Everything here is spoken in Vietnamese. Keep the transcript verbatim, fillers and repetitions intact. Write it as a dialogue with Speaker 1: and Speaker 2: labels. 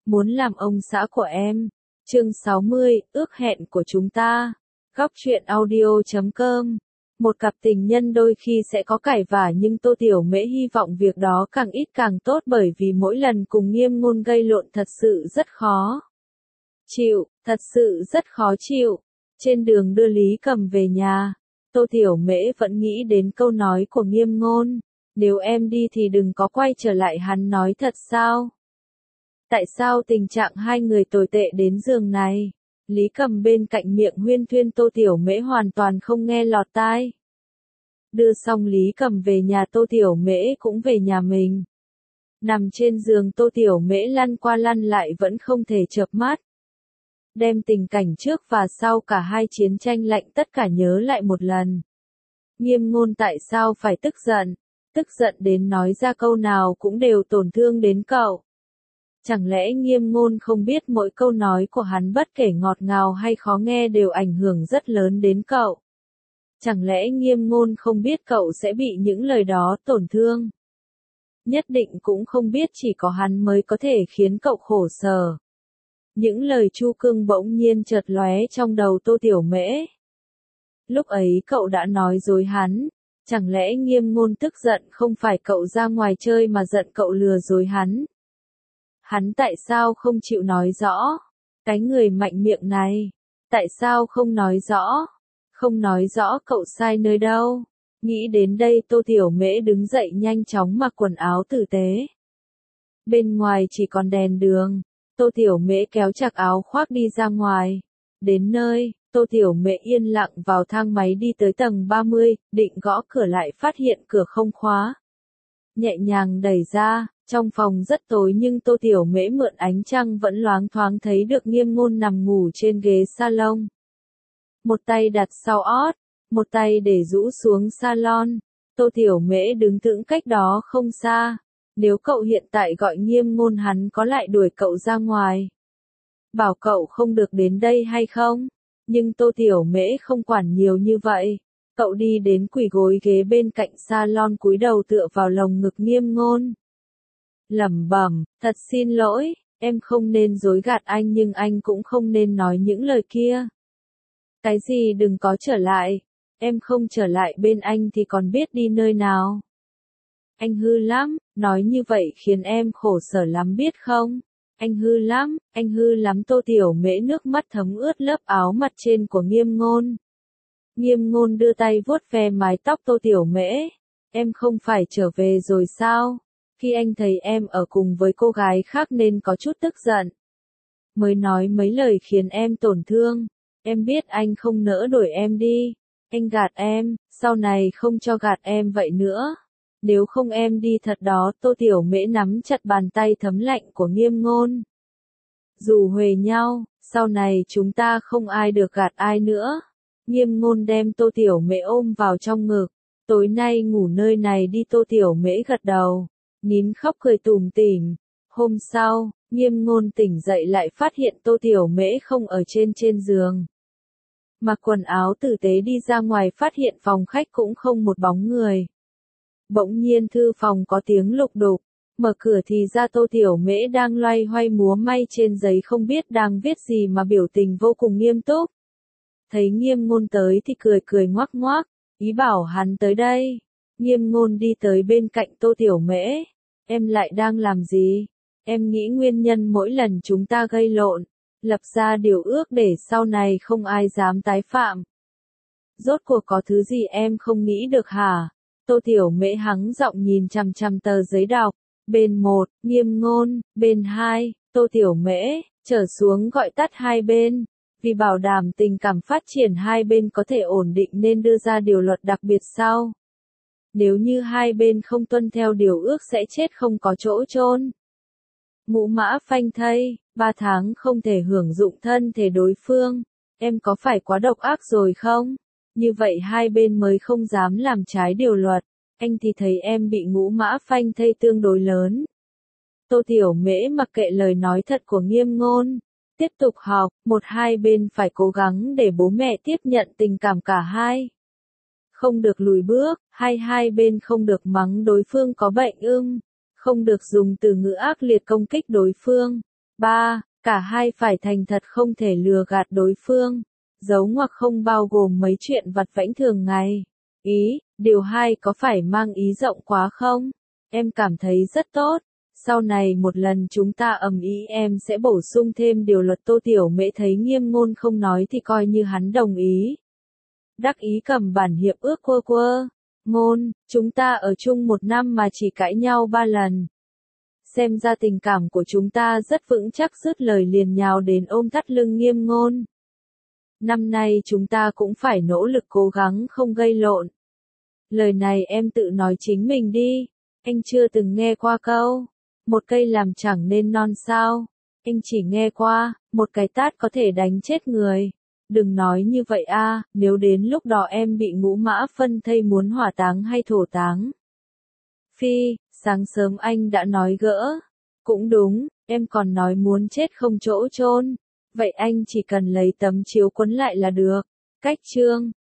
Speaker 1: muốn làm ông xã của em. Chương sáu mươi, ước hẹn của chúng ta. Góc truyện audio chấm com. Một cặp tình nhân đôi khi sẽ có cãi vã nhưng Tô Tiểu Mễ hy vọng việc đó càng ít càng tốt bởi vì mỗi lần cùng Nghiêm Ngôn gây lộn thật sự rất khó chịu, thật sự rất khó chịu. Trên đường đưa Lý Cầm về nhà, Tô Tiểu Mễ vẫn nghĩ đến câu nói của Nghiêm Ngôn. Nếu em đi thì đừng có quay trở lại, hắn nói thật sao? Tại sao tình trạng hai người tồi tệ đến giường này? Lý Cầm bên cạnh miệng huyên thuyên, Tô Tiểu Mễ hoàn toàn không nghe lọt tai. Đưa xong Lý Cầm về nhà, Tô Tiểu Mễ cũng về nhà mình. Nằm trên giường, Tô Tiểu Mễ lăn qua lăn lại vẫn không thể chợp mắt. Đem tình cảnh trước và sau cả hai chiến tranh lạnh tất cả nhớ lại một lần. Nghiêm Ngôn tại sao phải tức giận? Tức giận đến nói ra câu nào cũng đều tổn thương đến cậu. Chẳng lẽ Nghiêm Ngôn không biết mỗi câu nói của hắn bất kể ngọt ngào hay khó nghe đều ảnh hưởng rất lớn đến cậu? Chẳng lẽ Nghiêm Ngôn không biết cậu sẽ bị những lời đó tổn thương? Nhất định cũng không biết chỉ có hắn mới có thể khiến cậu khổ sở. Những lời Chu Cương bỗng nhiên chợt lóe trong đầu Tô Tiểu Mễ. Lúc ấy cậu đã nói dối hắn. Chẳng lẽ Nghiêm Ngôn tức giận không phải cậu ra ngoài chơi mà giận cậu lừa dối hắn? Hắn tại sao không chịu nói rõ? Cái người mạnh miệng này, tại sao không nói rõ? Không nói rõ cậu sai nơi đâu? Nghĩ đến đây, Tô Tiểu Mễ đứng dậy nhanh chóng mặc quần áo tử tế. Bên ngoài chỉ còn đèn đường, Tô Tiểu Mễ kéo chặt áo khoác đi ra ngoài. Đến nơi, Tô Tiểu Mễ yên lặng vào thang máy đi tới tầng ba mươi, định gõ cửa lại phát hiện cửa không khóa. Nhẹ nhàng đẩy ra, trong phòng rất tối nhưng Tô Tiểu Mễ mượn ánh trăng vẫn loáng thoáng thấy được Nghiêm Ngôn nằm ngủ trên ghế salon. Một tay đặt sau ót, một tay để rũ xuống salon. Tô Tiểu Mễ đứng thững cách đó không xa. Nếu cậu hiện tại gọi Nghiêm Ngôn, hắn có lại đuổi cậu ra ngoài? Bảo cậu không được đến đây hay không? Nhưng Tô Tiểu Mễ không quản nhiều như vậy. Cậu đi đến quỳ gối ghế bên cạnh salon, cúi đầu tựa vào lồng ngực Nghiêm Ngôn. Lẩm bẩm, thật xin lỗi, em không nên dối gạt anh nhưng anh cũng không nên nói những lời kia. Cái gì đừng có trở lại? Em không trở lại bên anh thì còn biết đi nơi nào? Anh hư lắm, nói như vậy khiến em khổ sở lắm biết không? Anh hư lắm, anh hư lắm. Tô Tiểu Mễ nước mắt thấm ướt lớp áo mặt trên của Nghiêm Ngôn. Nghiêm Ngôn đưa tay vuốt ve mái tóc Tô Tiểu Mễ. Em không phải trở về rồi sao? Khi anh thấy em ở cùng với cô gái khác nên có chút tức giận. Mới nói mấy lời khiến em tổn thương. Em biết anh không nỡ đuổi em đi. Anh gạt em, sau này không cho gạt em vậy nữa. Nếu không em đi thật đó. Tô Tiểu Mễ nắm chặt bàn tay thấm lạnh của Nghiêm Ngôn. Dù huề nhau, sau này chúng ta không ai được gạt ai nữa. Nghiêm Ngôn đem Tô Tiểu Mễ ôm vào trong ngực. Tối nay ngủ nơi này đi. Tô Tiểu Mễ gật đầu, nín khóc cười tủm tỉm. Hôm sau, Nghiêm Ngôn tỉnh dậy lại phát hiện Tô Tiểu Mễ không ở trên trên giường. Mặc quần áo tử tế đi ra ngoài, phát hiện phòng khách cũng không một bóng người. Bỗng nhiên thư phòng có tiếng lục đục, mở cửa thì ra Tô Tiểu Mễ đang loay hoay múa may trên giấy không biết đang viết gì mà biểu tình vô cùng nghiêm túc. Thấy Nghiêm Ngôn tới thì cười cười ngoác ngoác, ý bảo hắn tới đây. Nghiêm Ngôn đi tới bên cạnh Tô Tiểu Mễ. Em lại đang làm gì? Em nghĩ nguyên nhân mỗi lần chúng ta gây lộn, lập ra điều ước để sau này không ai dám tái phạm. Rốt cuộc có thứ gì em không nghĩ được hả? Tô Tiểu Mễ hắng giọng nhìn chằm chằm tờ giấy đọc. Bên một, Nghiêm Ngôn. Bên hai, Tô Tiểu Mễ. Trở xuống gọi tắt hai bên. Vì bảo đảm tình cảm phát triển hai bên có thể ổn định nên đưa ra điều luật đặc biệt sau. Nếu như hai bên không tuân theo điều ước sẽ chết không có chỗ chôn. Ngũ mã phanh thây, ba tháng không thể hưởng dụng thân thể đối phương. Em có phải quá độc ác rồi không? Như vậy hai bên mới không dám làm trái điều luật. Anh thì thấy em bị ngũ mã phanh thây tương đối lớn. Tô Tiểu Mễ mặc kệ lời nói thật của Nghiêm Ngôn. Tiếp tục học, một hai bên phải cố gắng để bố mẹ tiếp nhận tình cảm cả hai. Không được lùi bước, hai hai bên không được mắng đối phương có bệnh ưng. Không được dùng từ ngữ ác liệt công kích đối phương. ba. Cả hai phải thành thật không thể lừa gạt đối phương. Dấu ngoặc không bao gồm mấy chuyện vặt vãnh thường ngày. Ý, điều hai có phải mang ý rộng quá không? Em cảm thấy rất tốt. Sau này một lần chúng ta ầm ĩ em sẽ bổ sung thêm điều luật. Tô Tiểu Mễ thấy Nghiêm Ngôn không nói thì coi như hắn đồng ý. Đắc ý cầm bản hiệp ước quơ quơ. Ngôn, chúng ta ở chung một năm mà chỉ cãi nhau ba lần. Xem ra tình cảm của chúng ta rất vững chắc. Dứt lời liền nhào đến ôm thắt lưng Nghiêm Ngôn. Năm nay chúng ta cũng phải nỗ lực cố gắng không gây lộn. Lời này em tự nói chính mình đi. Anh chưa từng nghe qua câu một cây làm chẳng nên non sao. Anh chỉ nghe qua một cái tát có thể đánh chết người. Đừng nói như vậy a, nếu đến lúc đó em bị ngũ mã phân thây muốn hỏa táng hay thổ táng. Phi, sáng sớm anh đã nói gỡ. Cũng đúng, em còn nói muốn chết không chỗ chôn. Vậy anh chỉ cần lấy tấm chiếu quấn lại là được. Cách chương